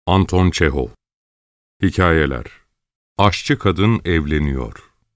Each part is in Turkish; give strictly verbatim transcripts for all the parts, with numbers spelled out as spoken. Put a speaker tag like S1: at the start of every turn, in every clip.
S1: Anton Çehov. Hikayeler. Aşçı kadın evleniyor.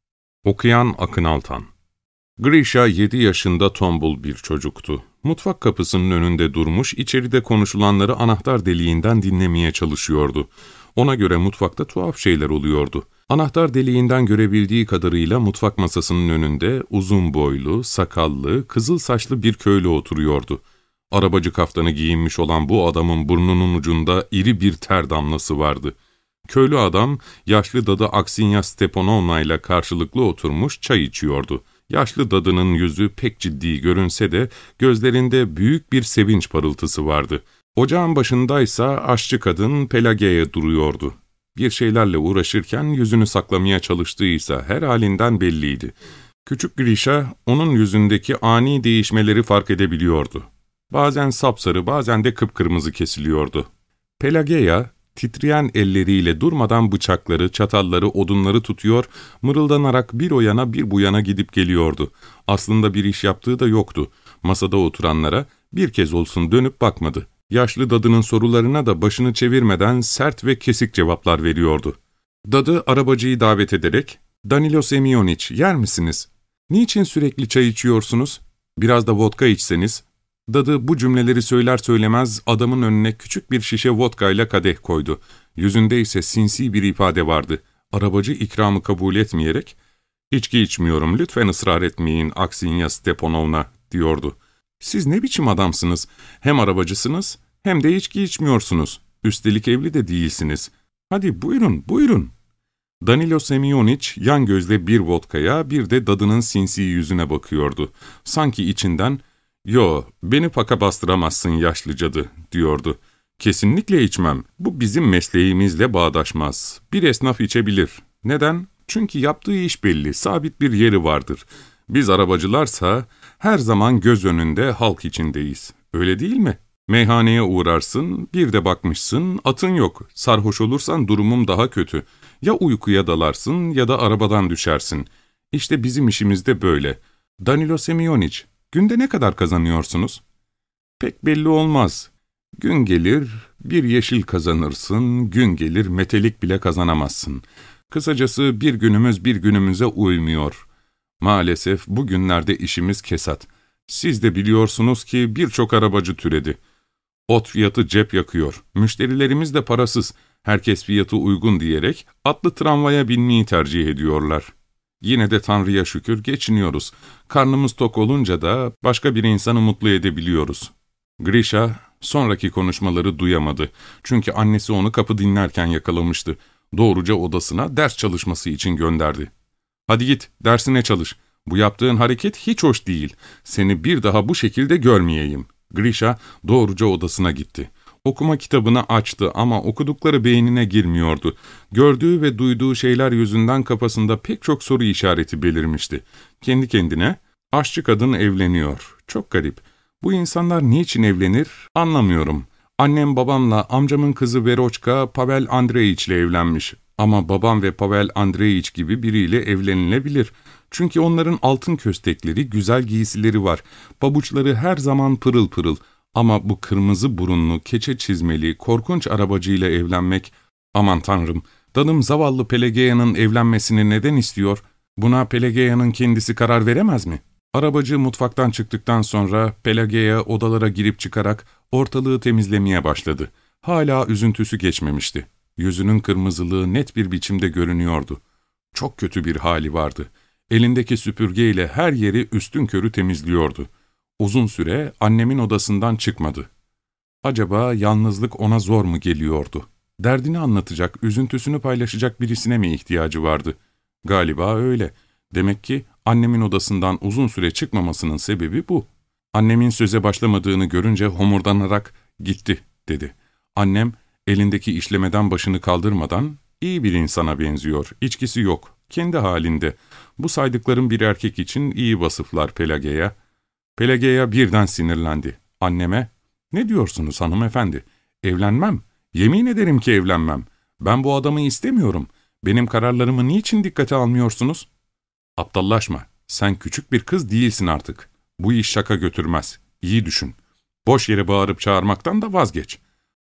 S1: Okuyan Akın Altan. Grisha yedi yaşında tombul bir çocuktu. Mutfak kapısının önünde durmuş, içeride konuşulanları anahtar deliğinden dinlemeye çalışıyordu. Ona göre mutfakta tuhaf şeyler oluyordu. Anahtar deliğinden görebildiği kadarıyla mutfak masasının önünde uzun boylu, sakallı, kızıl saçlı bir köylü oturuyordu. Arabacı kaftanı giyinmiş olan bu adamın burnunun ucunda iri bir ter damlası vardı. Köylü adam, yaşlı dadı Aksinya Stepanovna ile karşılıklı oturmuş çay içiyordu. Yaşlı dadının yüzü pek ciddi görünse de gözlerinde büyük bir sevinç parıltısı vardı. Ocağın başındaysa aşçı kadın Pelageya duruyordu. Bir şeylerle uğraşırken yüzünü saklamaya çalıştığıysa her halinden belliydi. Küçük Grisha onun yüzündeki ani değişmeleri fark edebiliyordu. Bazen sapsarı, bazen de kıpkırmızı kesiliyordu. Pelageya, titreyen elleriyle durmadan bıçakları, çatalları, odunları tutuyor, mırıldanarak bir o yana bir bu yana gidip geliyordu. Aslında bir iş yaptığı da yoktu. Masada oturanlara bir kez olsun dönüp bakmadı. Yaşlı dadının sorularına da başını çevirmeden sert ve kesik cevaplar veriyordu. Dadı arabacıyı davet ederek, ''Danilo Semyoniç, yer misiniz? Niçin sürekli çay içiyorsunuz? Biraz da vodka içseniz.'' Dadı bu cümleleri söyler söylemez adamın önüne küçük bir şişe vodkayla kadeh koydu. Yüzünde ise sinsi bir ifade vardı. Arabacı ikramı kabul etmeyerek, ''İçki içmiyorum, lütfen ısrar etmeyin Aksinya Stepanovna.'' diyordu. ''Siz ne biçim adamsınız? Hem arabacısınız hem de içki içmiyorsunuz. Üstelik evli de değilsiniz. Hadi buyurun, buyurun.'' Danilo Semyoniç yan gözle bir vodkaya bir de dadının sinsi yüzüne bakıyordu. Sanki içinden, ''Yo, beni paka bastıramazsın yaşlı cadı.'' diyordu. ''Kesinlikle içmem. Bu bizim mesleğimizle bağdaşmaz. Bir esnaf içebilir. Neden? Çünkü yaptığı iş belli, sabit bir yeri vardır. Biz arabacılarsa her zaman göz önünde halk içindeyiz. Öyle değil mi? Meyhaneye uğrarsın, bir de bakmışsın, atın yok. Sarhoş olursan durumum daha kötü. Ya uykuya dalarsın ya da arabadan düşersin. İşte bizim işimiz de böyle. Danilo Semyoniç, günde ne kadar kazanıyorsunuz? Pek belli olmaz. Gün gelir, bir yeşil kazanırsın, gün gelir metelik bile kazanamazsın. Kısacası bir günümüz bir günümüze uymuyor. Maalesef bugünlerde işimiz kesat. Siz de biliyorsunuz ki birçok arabacı türedi. Ot fiyatı cep yakıyor. Müşterilerimiz de parasız. Herkes fiyatı uygun diyerek atlı tramvaya binmeyi tercih ediyorlar. Yine de Tanrı'ya şükür geçiniyoruz. Karnımız tok olunca da başka bir insanı mutlu edebiliyoruz. Grisha sonraki konuşmaları duyamadı. Çünkü annesi onu kapı dinlerken yakalamıştı. Doğruca odasına ders çalışması için gönderdi. ''Hadi git, dersine çalış. Bu yaptığın hareket hiç hoş değil. Seni bir daha bu şekilde görmeyeyim.'' Grisha doğruca odasına gitti. Okuma kitabını açtı ama okudukları beynine girmiyordu. Gördüğü ve duyduğu şeyler yüzünden kafasında pek çok soru işareti belirmişti. Kendi kendine, aşçı kadın evleniyor. Çok garip. Bu insanlar niçin evlenir anlamıyorum. Annem babamla amcamın kızı Veroçka Pavel Andreyiç ile evlenmiş. Ama babam ve Pavel Andreyiç gibi biriyle evlenilebilir. Çünkü onların altın köstekleri, güzel giysileri var. Pabuçları her zaman pırıl pırıl. Ama bu kırmızı burunlu, keçe çizmeli, korkunç arabacıyla evlenmek, aman tanrım, dadım zavallı Pelageya'nın evlenmesini neden istiyor? Buna Pelageya'nın kendisi karar veremez mi? Arabacı mutfaktan çıktıktan sonra Pelageya odalara girip çıkarak ortalığı temizlemeye başladı. Hala üzüntüsü geçmemişti. Yüzünün kırmızılığı net bir biçimde görünüyordu. Çok kötü bir hali vardı. Elindeki süpürgeyle her yeri üstünkörü temizliyordu. Uzun süre annemin odasından çıkmadı. Acaba yalnızlık ona zor mu geliyordu? Derdini anlatacak, üzüntüsünü paylaşacak birisine mi ihtiyacı vardı? Galiba öyle. Demek ki annemin odasından uzun süre çıkmamasının sebebi bu. Annemin söze başlamadığını görünce homurdanarak ''Gitti'' dedi. Annem elindeki işlemeden başını kaldırmadan ''İyi bir insana benziyor, içkisi yok, kendi halinde. Bu saydıklarım bir erkek için iyi vasıflar Pelageya.'' Pelageya birden sinirlendi. Anneme, ''Ne diyorsunuz hanımefendi? Evlenmem. Yemin ederim ki evlenmem. Ben bu adamı istemiyorum. Benim kararlarımı niçin dikkate almıyorsunuz?'' ''Aptallaşma. Sen küçük bir kız değilsin artık. Bu iş şaka götürmez. İyi düşün. Boş yere bağırıp çağırmaktan da vazgeç.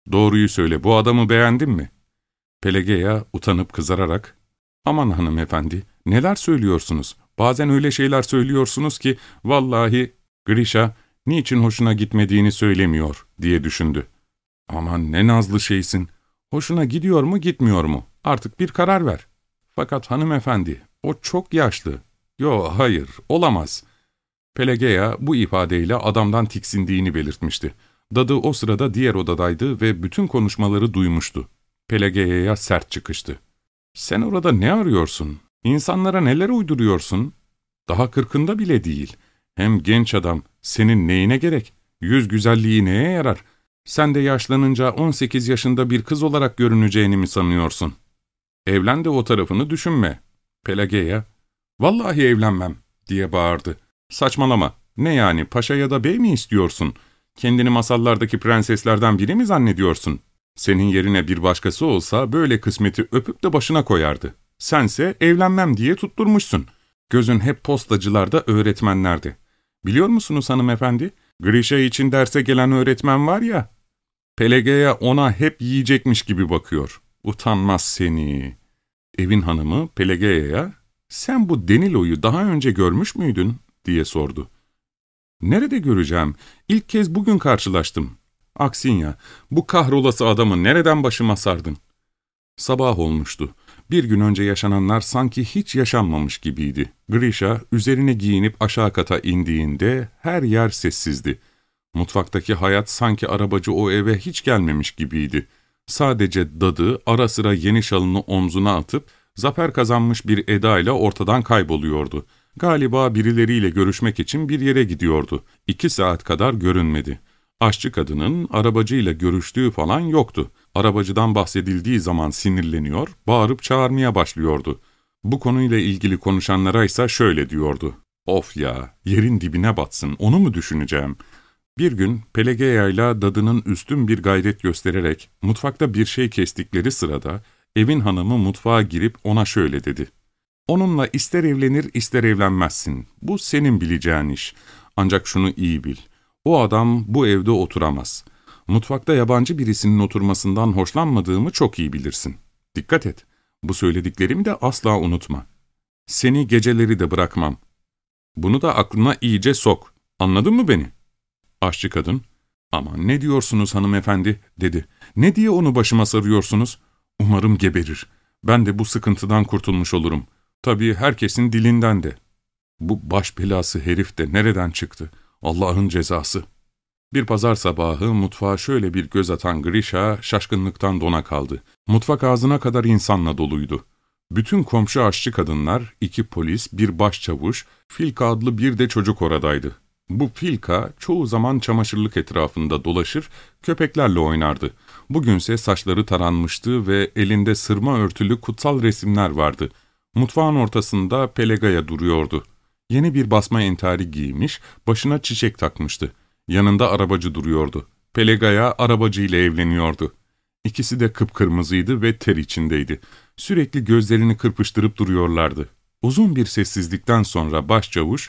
S1: Doğruyu söyle, bu adamı beğendin mi? Pelageya utanıp kızararak, ''Aman hanımefendi, neler söylüyorsunuz? Bazen öyle şeyler söylüyorsunuz ki, vallahi Grisha, niçin hoşuna gitmediğini söylemiyor.'' diye düşündü. ''Aman ne nazlı şeysin. Hoşuna gidiyor mu, gitmiyor mu? Artık bir karar ver.'' ''Fakat hanımefendi, o çok yaşlı.'' ''Yo, hayır, olamaz.'' Pelageya bu ifadeyle adamdan tiksindiğini belirtmişti. Dadı o sırada diğer odadaydı ve bütün konuşmaları duymuştu. Pelageya'ya sert çıkıştı. ''Sen orada ne arıyorsun? İnsanlara neler uyduruyorsun? Daha kırkında bile değil. Hem genç adam, senin neyine gerek? Yüz güzelliği neye yarar? Sen de yaşlanınca on sekiz yaşında bir kız olarak görüneceğini mi sanıyorsun? Evlen de o tarafını düşünme.'' Pelageya, ''Vallahi evlenmem.'' diye bağırdı. ''Saçmalama, ne yani, paşa ya da bey mi istiyorsun? Kendini masallardaki prenseslerden biri mi zannediyorsun? Senin yerine bir başkası olsa böyle kısmeti öpüp de başına koyardı. Sense evlenmem diye tutturmuşsun. Gözün hep postacılarda, öğretmenlerde. Biliyor musunuz hanımefendi? Grisha için derse gelen öğretmen var ya, Pelageya ona hep yiyecekmiş gibi bakıyor. Utanmaz seni. Evin hanımı Pelageya'ya, ''Sen bu Danilo'yu daha önce görmüş müydün?'' diye sordu. ''Nerede göreceğim? İlk kez bugün karşılaştım.'' ''Aksinya, bu kahrolası adamı nereden başıma sardın?'' Sabah olmuştu. Bir gün önce yaşananlar sanki hiç yaşanmamış gibiydi. Grisha üzerine giyinip aşağı kata indiğinde her yer sessizdi. Mutfaktaki hayat sanki arabacı o eve hiç gelmemiş gibiydi. Sadece dadı ara sıra yeni şalını omzuna atıp zafer kazanmış bir edayla ortadan kayboluyordu. Galiba birileriyle görüşmek için bir yere gidiyordu. İki saat kadar görünmedi. Aşçı kadının arabacıyla görüştüğü falan yoktu. Arabacıdan bahsedildiği zaman sinirleniyor, bağırıp çağırmaya başlıyordu. Bu konuyla ilgili konuşanlara ise şöyle diyordu. ''Of ya, yerin dibine batsın, onu mu düşüneceğim?'' Bir gün Pelageya ile dadının üstün bir gayret göstererek mutfakta bir şey kestikleri sırada evin hanımı mutfağa girip ona şöyle dedi. ''Onunla ister evlenir ister evlenmezsin. Bu senin bileceğin iş. Ancak şunu iyi bil. O adam bu evde oturamaz. Mutfakta yabancı birisinin oturmasından hoşlanmadığımı çok iyi bilirsin. Dikkat et. Bu söylediklerimi de asla unutma. Seni geceleri de bırakmam. Bunu da aklına iyice sok. Anladın mı beni?'' Aşçı kadın, ''Aman ne diyorsunuz hanımefendi?'' dedi. ''Ne diye onu başıma sarıyorsunuz? Umarım geberir. Ben de bu sıkıntıdan kurtulmuş olurum. Tabii herkesin dilinden de. Bu baş belası herif de nereden çıktı? Allah'ın cezası.'' Bir pazar sabahı mutfağa şöyle bir göz atan Grisha şaşkınlıktan dona kaldı. Mutfak ağzına kadar insanla doluydu. Bütün komşu aşçı kadınlar, iki polis, bir başçavuş, Filka adlı bir de çocuk oradaydı. Bu Filka çoğu zaman çamaşırlık etrafında dolaşır, köpeklerle oynardı. Bugünse saçları taranmıştı ve elinde sırma örtülü kutsal resimler vardı. Mutfağın ortasında Pelagaya duruyordu. Yeni bir basma entari giymiş, başına çiçek takmıştı. Yanında arabacı duruyordu. Pelagaya arabacı ile evleniyordu. İkisi de kıpkırmızıydı ve ter içindeydi. Sürekli gözlerini kırpıştırıp duruyorlardı. Uzun bir sessizlikten sonra başçavuş,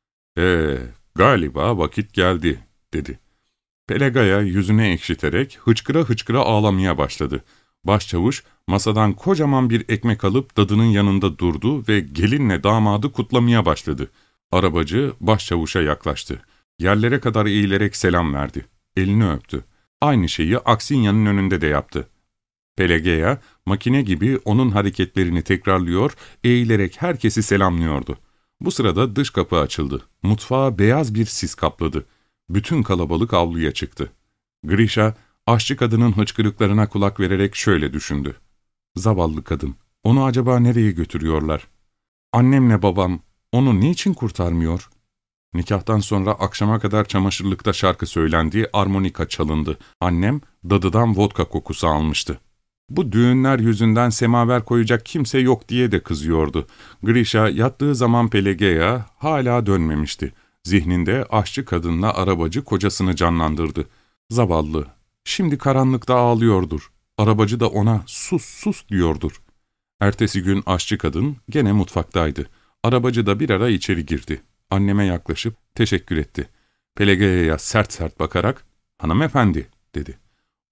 S1: ''Ee, galiba vakit geldi.'' dedi. Pelagaya yüzüne ekşiterek hıçkıra hıçkıra ağlamaya başladı. Başçavuş masadan kocaman bir ekmek alıp dadının yanında durdu ve gelinle damadı kutlamaya başladı. Arabacı başçavuşa yaklaştı. Yerlere kadar eğilerek selam verdi. Elini öptü. Aynı şeyi Aksinya'nın önünde de yaptı. Pelagaya makine gibi onun hareketlerini tekrarlıyor, eğilerek herkesi selamlıyordu. Bu sırada dış kapı açıldı. Mutfağa beyaz bir sis kapladı. Bütün kalabalık avluya çıktı. Grisha, aşçı kadının hıçkırıklarına kulak vererek şöyle düşündü. Zavallı kadın, onu acaba nereye götürüyorlar? Annemle babam onu niçin kurtarmıyor? Nikahtan sonra akşama kadar çamaşırlıkta şarkı söylendiği armonika çalındı. Annem dadıdan vodka kokusu almıştı. Bu düğünler yüzünden semaver koyacak kimse yok diye de kızıyordu. Grisha yattığı zaman Pelagaya hala dönmemişti. Zihninde aşçı kadınla arabacı kocasını canlandırdı. Zavallı, şimdi karanlıkta ağlıyordur. Arabacı da ona sus sus diyordur. Ertesi gün aşçı kadın gene mutfaktaydı. Arabacı da bir ara içeri girdi. Anneme yaklaşıp teşekkür etti. Pelagaya'ya sert sert bakarak, ''Hanımefendi'' dedi.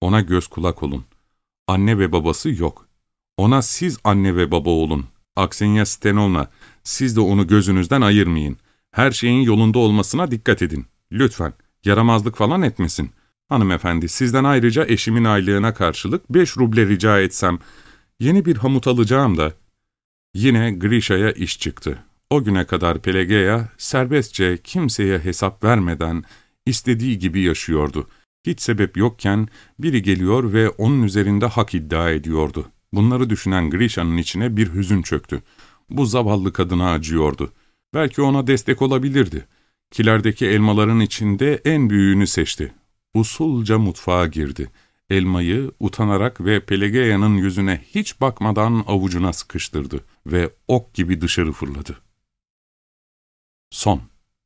S1: Ona göz kulak olun. Anne ve babası yok. Ona siz anne ve baba olun. Aksenya Stenovna, siz de onu gözünüzden ayırmayın. Her şeyin yolunda olmasına dikkat edin. Lütfen, yaramazlık falan etmesin. Hanımefendi, sizden ayrıca eşimin aylığına karşılık beş ruble rica etsem, yeni bir hamut alacağım da. Yine Grisha'ya iş çıktı. O güne kadar Pelageya, serbestçe, kimseye hesap vermeden, istediği gibi yaşıyordu. Hiç sebep yokken biri geliyor ve onun üzerinde hak iddia ediyordu. Bunları düşünen Grisha'nın içine bir hüzün çöktü. Bu zavallı kadına acıyordu. Belki ona destek olabilirdi. Kilerdeki elmaların içinde en büyüğünü seçti. Usulca mutfağa girdi. Elmayı utanarak ve Pelageya'nın yüzüne hiç bakmadan avucuna sıkıştırdı ve ok gibi dışarı fırladı. Son.